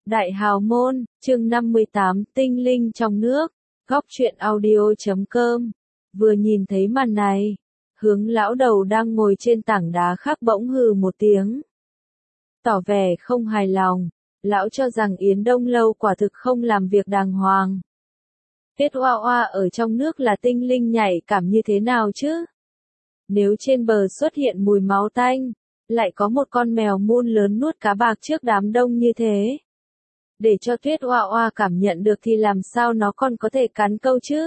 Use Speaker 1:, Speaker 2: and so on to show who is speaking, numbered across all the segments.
Speaker 1: Đại Hào Môn, chương 58, tinh linh trong nước, góc truyện audio.com. Vừa nhìn thấy màn này, Hướng lão đầu đang ngồi trên tảng đá khác bỗng hừ một tiếng. Tỏ vẻ không hài lòng, lão cho rằng Yến Đông Lâu quả thực không làm việc đàng hoàng. Tuyết Oa Oa ở trong nước là tinh linh nhạy cảm như thế nào chứ? Nếu trên bờ xuất hiện mùi máu tanh, lại có một con mèo mun lớn nuốt cá bạc trước đám đông như thế. Để cho Tuyết Oa Oa cảm nhận được thì làm sao nó còn có thể cắn câu chứ?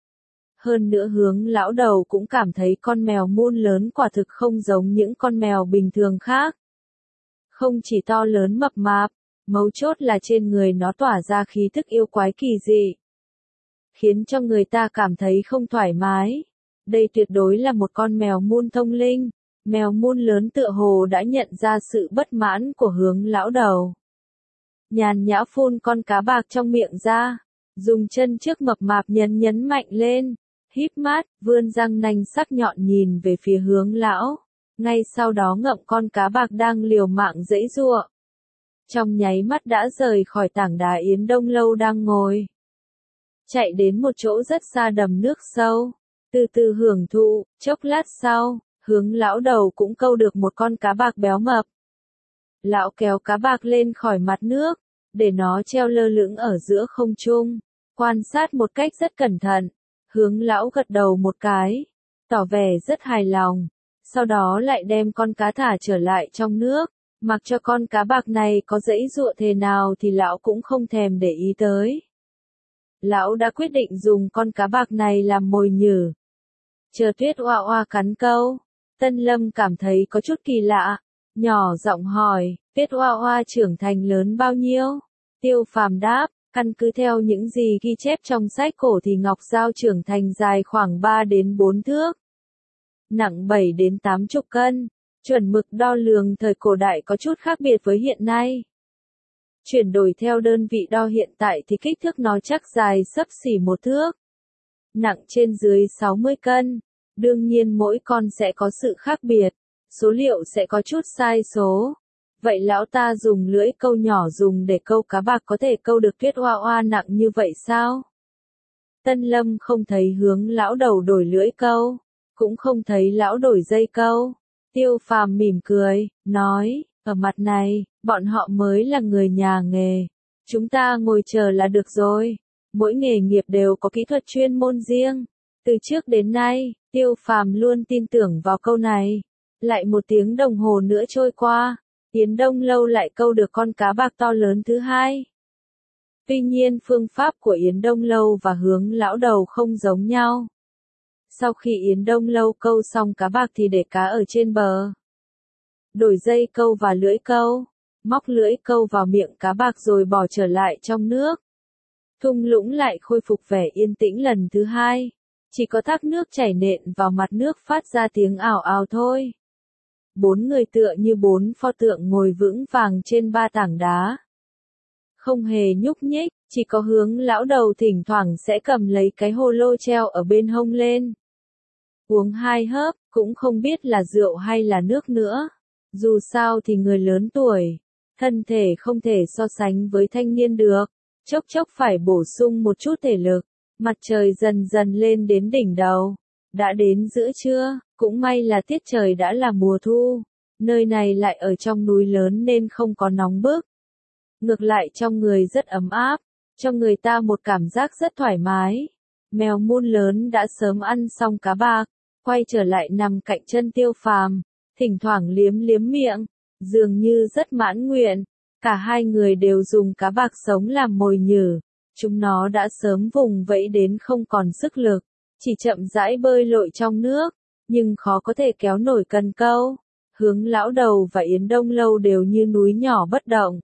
Speaker 1: Hơn nữa Hướng lão đầu cũng cảm thấy con mèo mun lớn quả thực không giống những con mèo bình thường khác. Không chỉ to lớn mập mạp, mấu chốt là trên người nó tỏa ra khí thức yêu quái kỳ dị, khiến cho người ta cảm thấy không thoải mái. Đây tuyệt đối là một con mèo mun thông linh. Mèo mun lớn tựa hồ đã nhận ra sự bất mãn của Hướng lão đầu. Nhàn nhã phun con cá bạc trong miệng ra, dùng chân trước mập mạp nhấn mạnh lên, híp mắt, vươn răng nanh sắc nhọn nhìn về phía Hướng lão, ngay sau đó ngậm con cá bạc đang liều mạng giãy giụa. Trong nháy mắt đã rời khỏi tảng đá Yến Đông Lâu đang ngồi, chạy đến một chỗ rất xa đầm nước sâu, từ từ hưởng thụ. Chốc lát sau, Hướng lão đầu cũng câu được một con cá bạc béo mập. Lão kéo cá bạc lên khỏi mặt nước, để nó treo lơ lửng ở giữa không trung, quan sát một cách rất cẩn thận. Hướng lão gật đầu một cái, tỏ vẻ rất hài lòng, sau đó lại đem con cá thả trở lại trong nước, mặc cho con cá bạc này có giãy giụa thế nào thì lão cũng không thèm để ý tới. Lão đã quyết định dùng con cá bạc này làm mồi nhử. Chờ Tuyết Oa Oa cắn câu, Tân Lâm cảm thấy có chút kỳ lạ, nhỏ giọng hỏi, Tuyết Oa Oa trưởng thành lớn bao nhiêu? Tiêu Phàm đáp, căn cứ theo những gì ghi chép trong sách cổ thì Ngọc Giao trưởng thành dài khoảng 3 đến 4 thước, nặng 7 đến 80 cân. Chuẩn mực đo lường thời cổ đại có chút khác biệt với hiện nay. Chuyển đổi theo đơn vị đo hiện tại thì kích thước nó chắc dài xấp xỉ 1 thước, nặng trên dưới 60 cân. Đương nhiên mỗi con sẽ có sự khác biệt, số liệu sẽ có chút sai số. Vậy lão ta dùng lưỡi câu nhỏ dùng để câu cá bạc có thể câu được Tuyết Oa Oa nặng như vậy sao? Tân Lâm không thấy Hướng lão đầu đổi lưỡi câu, cũng không thấy lão đổi dây câu. Tiêu Phàm mỉm cười, nói, ở mặt này, bọn họ mới là người nhà nghề. Chúng ta ngồi chờ là được rồi. Mỗi nghề nghiệp đều có kỹ thuật chuyên môn riêng. Từ trước đến nay, Tiêu Phàm luôn tin tưởng vào câu này. Lại 1 tiếng đồng hồ nữa trôi qua, Yến Đông Lâu lại câu được con cá bạc to lớn thứ hai. Tuy nhiên phương pháp của Yến Đông Lâu và Hướng lão đầu không giống nhau. Sau khi Yến Đông Lâu câu xong cá bạc thì để cá ở trên bờ, đổi dây câu và lưỡi câu, móc lưỡi câu vào miệng cá bạc rồi bỏ trở lại trong nước. Thung lũng lại khôi phục vẻ yên tĩnh lần thứ hai, chỉ có thác nước chảy nện vào mặt nước phát ra tiếng ào ào thôi. 4 người tựa như 4 pho tượng ngồi vững vàng trên 3 tảng đá, không hề nhúc nhích, chỉ có Hướng lão đầu thỉnh thoảng sẽ cầm lấy cái hồ lô treo ở bên hông lên, uống 2 hớp, cũng không biết là rượu hay là nước nữa. Dù sao thì người lớn tuổi, thân thể không thể so sánh với thanh niên được, chốc chốc phải bổ sung một chút thể lực. Mặt trời dần dần lên đến đỉnh đầu, đã đến giữa trưa, cũng may là tiết trời đã là mùa thu, nơi này lại ở trong núi lớn nên không có nóng bức. Ngược lại trong người rất ấm áp, cho người ta một cảm giác rất thoải mái. Mèo mun lớn đã sớm ăn xong cá bạc, quay trở lại nằm cạnh chân Tiêu Phàm, thỉnh thoảng liếm liếm miệng, dường như rất mãn nguyện. Cả hai người đều dùng cá bạc sống làm mồi nhử. Chúng nó đã sớm vùng vẫy đến không còn sức lực, chỉ chậm rãi bơi lội trong nước, nhưng khó có thể kéo nổi cần câu. Hướng lão đầu và Yến Đông Lâu đều như núi nhỏ bất động.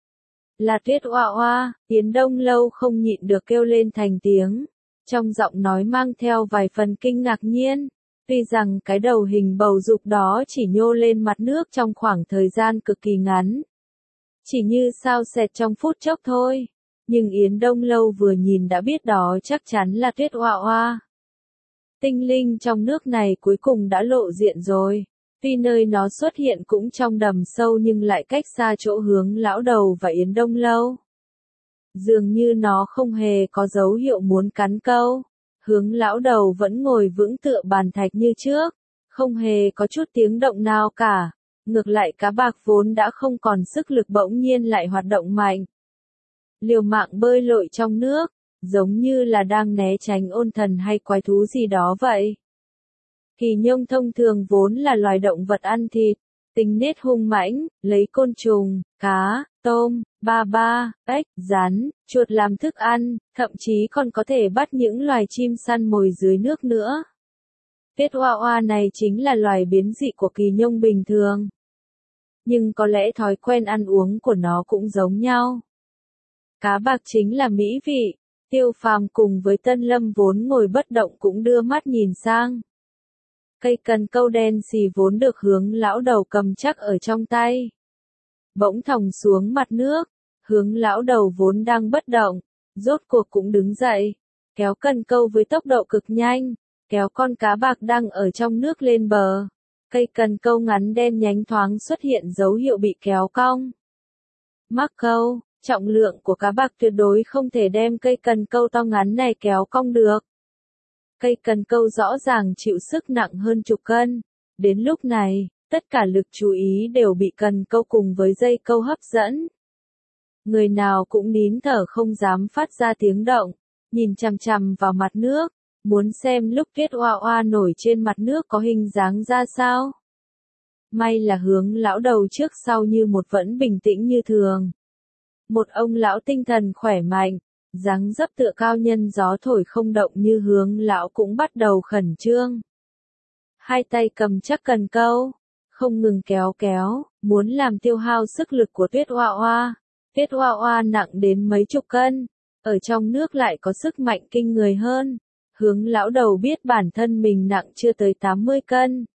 Speaker 1: Là Tuyết Oa Oa, Yến Đông Lâu không nhịn được kêu lên thành tiếng, trong giọng nói mang theo vài phần kinh ngạc nhiên. Tuy rằng cái đầu hình bầu dục đó chỉ nhô lên mặt nước trong khoảng thời gian cực kỳ ngắn, chỉ như sao xẹt trong phút chốc thôi. Nhưng Yến Đông Lâu vừa nhìn đã biết đó chắc chắn là Tuyết Oa Oa. Tinh linh trong nước này cuối cùng đã lộ diện rồi. Tuy nơi nó xuất hiện cũng trong đầm sâu nhưng lại cách xa chỗ Hướng lão đầu và Yến Đông Lâu. Dường như nó không hề có dấu hiệu muốn cắn câu. Hướng lão đầu vẫn ngồi vững tựa bàn thạch như trước, không hề có chút tiếng động nào cả. Ngược lại cá bạc vốn đã không còn sức lực bỗng nhiên lại hoạt động mạnh. Liều mạng bơi lội trong nước, giống như là đang né tránh ôn thần hay quái thú gì đó vậy. Kỳ nhông thông thường vốn là loài động vật ăn thịt, tính nết hung mãnh, lấy côn trùng, cá, tôm, ba, ếch, rắn, chuột làm thức ăn, thậm chí còn có thể bắt những loài chim săn mồi dưới nước nữa. Tuyết oa oa này chính là loài biến dị của kỳ nhông bình thường. Nhưng có lẽ thói quen ăn uống của nó cũng giống nhau. Cá bạc chính là mỹ vị. Tiêu Phàm cùng với Tân Lâm vốn ngồi bất động cũng đưa mắt nhìn sang. Cây cần câu đen xì vốn được Hướng lão đầu cầm chắc ở trong tay. Bỗng thòng xuống mặt nước, Hướng lão đầu vốn đang bất động, rốt cuộc cũng đứng dậy, kéo cần câu với tốc độ cực nhanh, kéo con cá bạc đang ở trong nước lên bờ. Cây cần câu ngắn đen nhánh thoáng xuất hiện dấu hiệu bị kéo cong. Mắc câu, trọng lượng của cá bạc tuyệt đối không thể đem cây cần câu to ngắn này kéo cong được. Cây cần câu rõ ràng chịu sức nặng hơn chục cân. Đến lúc này, tất cả lực chú ý đều bị cần câu cùng với dây câu hấp dẫn. Người nào cũng nín thở không dám phát ra tiếng động, nhìn chằm chằm vào mặt nước, muốn xem lúc Tuyết oa oa nổi trên mặt nước có hình dáng ra sao. May là Hướng lão đầu trước sau như một vẫn bình tĩnh như thường. Một ông lão tinh thần khỏe mạnh, dáng dấp tựa cao nhân gió thổi không động như Hướng lão cũng bắt đầu khẩn trương. Hai tay cầm chắc cần câu, không ngừng kéo, muốn làm tiêu hao sức lực của Tuyết oa oa. Tuyết oa oa nặng đến mấy chục cân, ở trong nước lại có sức mạnh kinh người hơn. Hướng lão đầu biết bản thân mình nặng chưa tới 80 cân.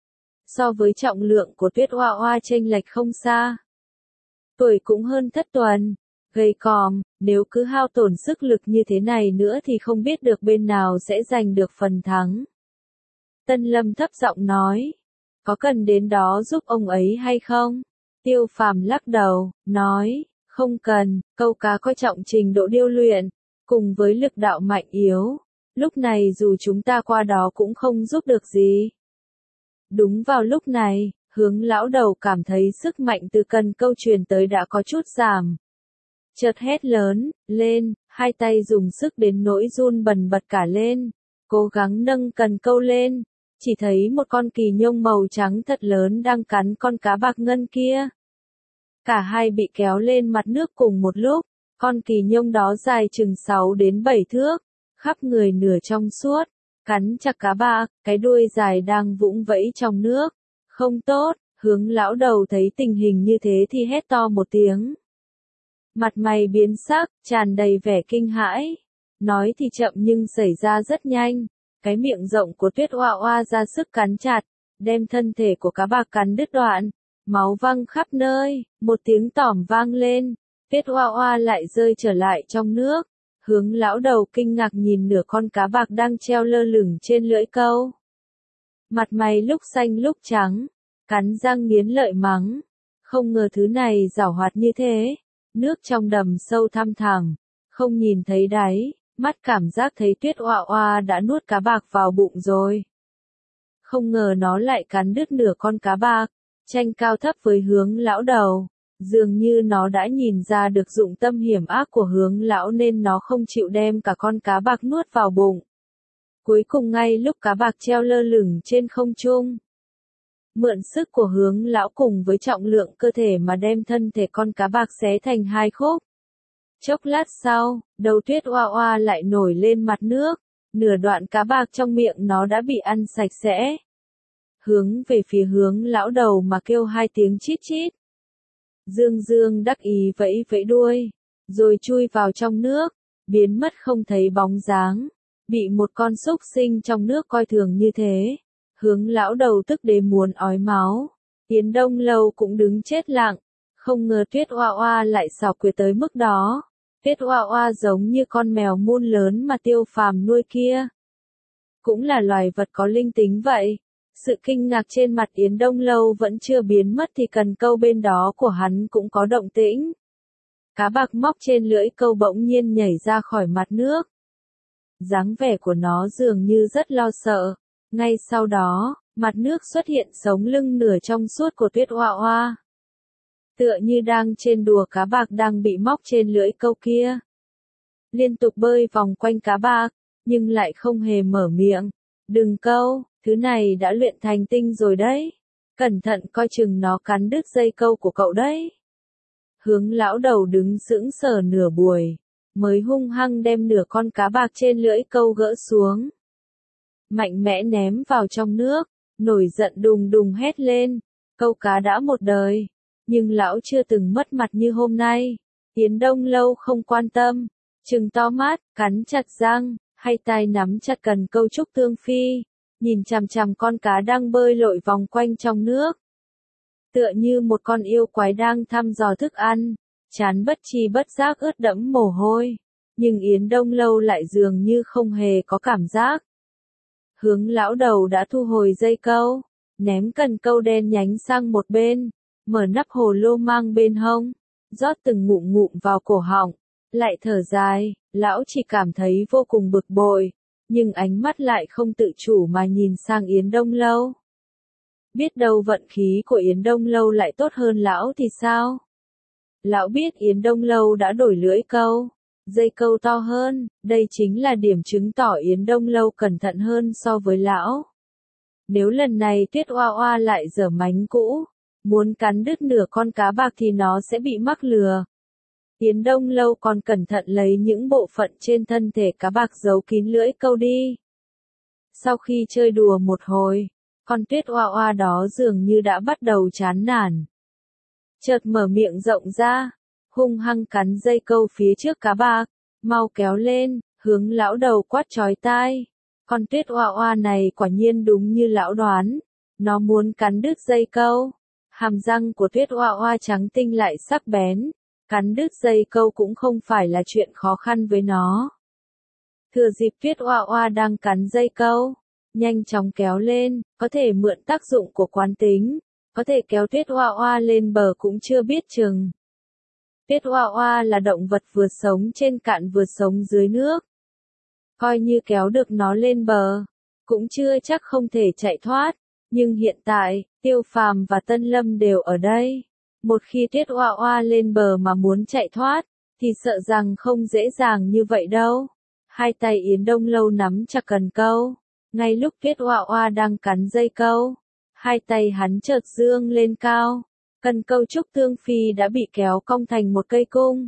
Speaker 1: So với trọng lượng của Tuyết oa oa chênh lệch không xa. Tuổi cũng hơn thất tuần, gầy còm, nếu cứ hao tổn sức lực như thế này nữa thì không biết được bên nào sẽ giành được phần thắng. Tân Lâm thấp giọng nói, có cần đến đó giúp ông ấy hay không? Tiêu Phàm lắc đầu, nói, không cần, câu cá coi trọng trình độ điêu luyện, cùng với lực đạo mạnh yếu, lúc này dù chúng ta qua đó cũng không giúp được gì. Đúng vào lúc này, Hướng lão đầu cảm thấy sức mạnh từ cần câu truyền tới đã có chút giảm. Chợt hét lớn, lên, hai tay dùng sức đến nỗi run bần bật cả lên, cố gắng nâng cần câu lên, chỉ thấy một con kỳ nhông màu trắng thật lớn đang cắn con cá bạc ngân kia. Cả hai bị kéo lên mặt nước cùng một lúc, con kỳ nhông đó dài chừng 6 đến 7 thước, khắp người nửa trong suốt, cắn chặt cá bạc, cái đuôi dài đang vũng vẫy trong nước. Không tốt, Hướng lão đầu thấy tình hình như thế thì hét to một tiếng. Mặt mày biến sắc, tràn đầy vẻ kinh hãi. Nói thì chậm nhưng xảy ra rất nhanh. Cái miệng rộng của Tuyết oa oa ra sức cắn chặt, đem thân thể của cá bạc cắn đứt đoạn. Máu văng khắp nơi, một tiếng tỏm vang lên. Tuyết oa oa lại rơi trở lại trong nước. Hướng lão đầu kinh ngạc nhìn nửa con cá bạc đang treo lơ lửng trên lưỡi câu. Mặt mày lúc xanh lúc trắng, cắn răng nghiến lợi mắng. Không ngờ thứ này giảo hoạt như thế. Nước trong đầm sâu thăm thẳm, không nhìn thấy đáy, mắt cảm giác thấy Tuyết oa oa đã nuốt cá bạc vào bụng rồi. Không ngờ nó lại cắn đứt nửa con cá bạc, tranh cao thấp với Hướng lão đầu. Dường như nó đã nhìn ra được dụng tâm hiểm ác của Hướng lão nên nó không chịu đem cả con cá bạc nuốt vào bụng. Cuối cùng ngay lúc cá bạc treo lơ lửng trên không trung, mượn sức của Hướng lão cùng với trọng lượng cơ thể mà đem thân thể con cá bạc xé thành hai khúc. Chốc lát sau, đầu Tuyết oa oa lại nổi lên mặt nước, nửa đoạn cá bạc trong miệng nó đã bị ăn sạch sẽ. Hướng về phía Hướng lão đầu mà kêu hai tiếng chít chít. Dương Dương đắc ý vẫy vẫy đuôi, rồi chui vào trong nước, biến mất không thấy bóng dáng. Bị một con súc sinh trong nước coi thường như thế, Hướng lão đầu tức đến muốn ói máu. Yến Đông Lâu cũng đứng chết lặng, không ngờ Tuyết oa oa lại xảo quyệt tới mức đó. Tuyết oa oa giống như con mèo mun lớn mà Tiêu Phàm nuôi kia. Cũng là loài vật có linh tính vậy. Sự kinh ngạc trên mặt Yến Đông Lâu vẫn chưa biến mất thì cần câu bên đó của hắn cũng có động tĩnh. Cá bạc móc trên lưỡi câu bỗng nhiên nhảy ra khỏi mặt nước. Dáng vẻ của nó dường như rất lo sợ. Ngay sau đó, mặt nước xuất hiện sống lưng nửa trong suốt của Tuyết Oa Oa. Tựa như đang trên đùa cá bạc đang bị móc trên lưỡi câu kia. Liên tục bơi vòng quanh cá bạc, nhưng lại không hề mở miệng. Đừng câu, thứ này đã luyện thành tinh rồi đấy. Cẩn thận coi chừng nó cắn đứt dây câu của cậu đấy. Hướng lão đầu đứng sững sờ nửa buổi, mới hung hăng đem nửa con cá bạc trên lưỡi câu gỡ xuống. Mạnh mẽ ném vào trong nước, nổi giận đùng đùng hét lên, câu cá đã một đời, nhưng lão chưa từng mất mặt như hôm nay. Yến Đông Lâu không quan tâm, trừng to mắt, cắn chặt răng, hai tay nắm chặt cần câu Trúc Thương Phi, nhìn chằm chằm con cá đang bơi lội vòng quanh trong nước. Tựa như một con yêu quái đang thăm dò thức ăn, chán bất tri bất giác ướt đẫm mồ hôi, nhưng Yến Đông Lâu lại dường như không hề có cảm giác. Hướng lão đầu đã thu hồi dây câu, ném cần câu đen nhánh sang một bên, mở nắp hồ lô mang bên hông, rót từng ngụm ngụm vào cổ họng, lại thở dài, lão chỉ cảm thấy vô cùng bực bội, nhưng ánh mắt lại không tự chủ mà nhìn sang Yến Đông Lâu. Biết đâu vận khí của Yến Đông Lâu lại tốt hơn lão thì sao? Lão biết Yến Đông Lâu đã đổi lưỡi câu, dây câu to hơn, đây chính là điểm chứng tỏ Yến Đông Lâu cẩn thận hơn so với lão. Nếu lần này Tuyết Oa Oa lại giở mánh cũ, muốn cắn đứt nửa con cá bạc thì nó sẽ bị mắc lừa. Yến Đông Lâu còn cẩn thận lấy những bộ phận trên thân thể cá bạc giấu kín lưỡi câu đi. Sau khi chơi đùa một hồi, con Tuyết Oa Oa đó dường như đã bắt đầu chán nản. Chợt mở miệng rộng ra, hung hăng cắn dây câu phía trước cá bạc, mau kéo lên, hướng lão đầu quát chói tai. Con Tuyết Oa Oa này quả nhiên đúng như lão đoán, nó muốn cắn đứt dây câu. Hàm răng của Tuyết Oa Oa trắng tinh lại sắc bén, cắn đứt dây câu cũng không phải là chuyện khó khăn với nó. Thừa dịp Tuyết Oa Oa đang cắn dây câu, nhanh chóng kéo lên, có thể mượn tác dụng của quán tính, có thể kéo Tuyết Oa Oa lên bờ cũng chưa biết chừng. Tuyết Oa Oa là động vật vừa sống trên cạn vừa sống dưới nước. Coi như kéo được nó lên bờ, cũng chưa chắc không thể chạy thoát, nhưng hiện tại, Tiêu Phàm và Tân Lâm đều ở đây. Một khi Tuyết Oa Oa lên bờ mà muốn chạy thoát, thì sợ rằng không dễ dàng như vậy đâu. Hai tay Yến Đông Lâu nắm chặt cần câu, ngay lúc Tuyết Oa Oa đang cắn dây câu, hai tay hắn chợt dương lên cao, cần câu Trúc Thương Phi đã bị kéo cong thành một cây cung.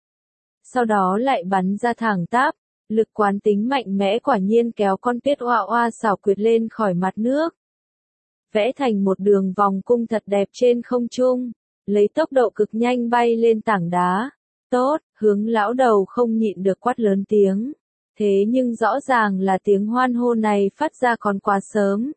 Speaker 1: Sau đó lại bắn ra thẳng tắp, lực quán tính mạnh mẽ quả nhiên kéo con Tuyết Oa Oa xảo quyệt lên khỏi mặt nước. Vẽ thành một đường vòng cung thật đẹp trên không trung, lấy tốc độ cực nhanh bay lên tảng đá. Tốt, hướng lão đầu không nhịn được quát lớn tiếng. Thế nhưng rõ ràng là tiếng hoan hô này phát ra còn quá sớm.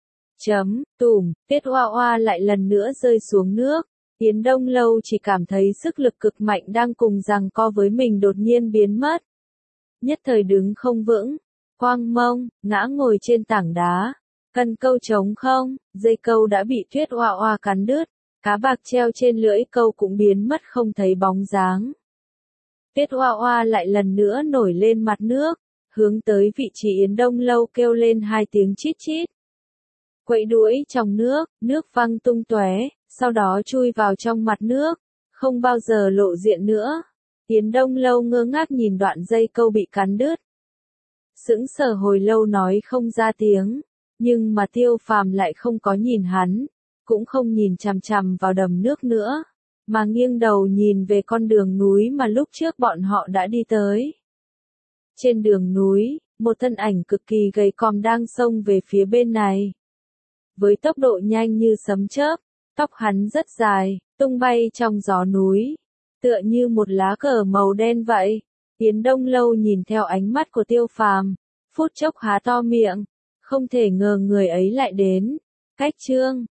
Speaker 1: Tùm, Tuyết Oa Oa lại lần nữa rơi xuống nước. Yến Đông Lâu chỉ cảm thấy sức lực cực mạnh đang cùng giằng co với mình đột nhiên biến mất. Nhất thời đứng không vững, quang mông, ngã ngồi trên tảng đá. Cần câu trống không, dây câu đã bị Tuyết Oa Oa cắn đứt, cá bạc treo trên lưỡi câu cũng biến mất không thấy bóng dáng. Tuyết Oa Oa lại lần nữa nổi lên mặt nước, hướng tới vị trí Yến Đông Lâu kêu lên hai tiếng chít chít. Quậy đuổi trong nước, nước văng tung tóe, sau đó chui vào trong mặt nước, không bao giờ lộ diện nữa. Yến Đông Lâu ngơ ngác nhìn đoạn dây câu bị cắn đứt. Sững sờ hồi lâu nói không ra tiếng, nhưng mà Tiêu Phàm lại không có nhìn hắn, cũng không nhìn chằm chằm vào đầm nước nữa, mà nghiêng đầu nhìn về con đường núi mà lúc trước bọn họ đã đi tới. Trên đường núi, một thân ảnh cực kỳ gầy còm đang xông về phía bên này. Với tốc độ nhanh như sấm chớp, tóc hắn rất dài, tung bay trong gió núi, tựa như một lá cờ màu đen vậy. Yến Đông Lâu nhìn theo ánh mắt của Tiêu Phàm, phút chốc há to miệng, không thể ngờ người ấy lại đến. Cách chương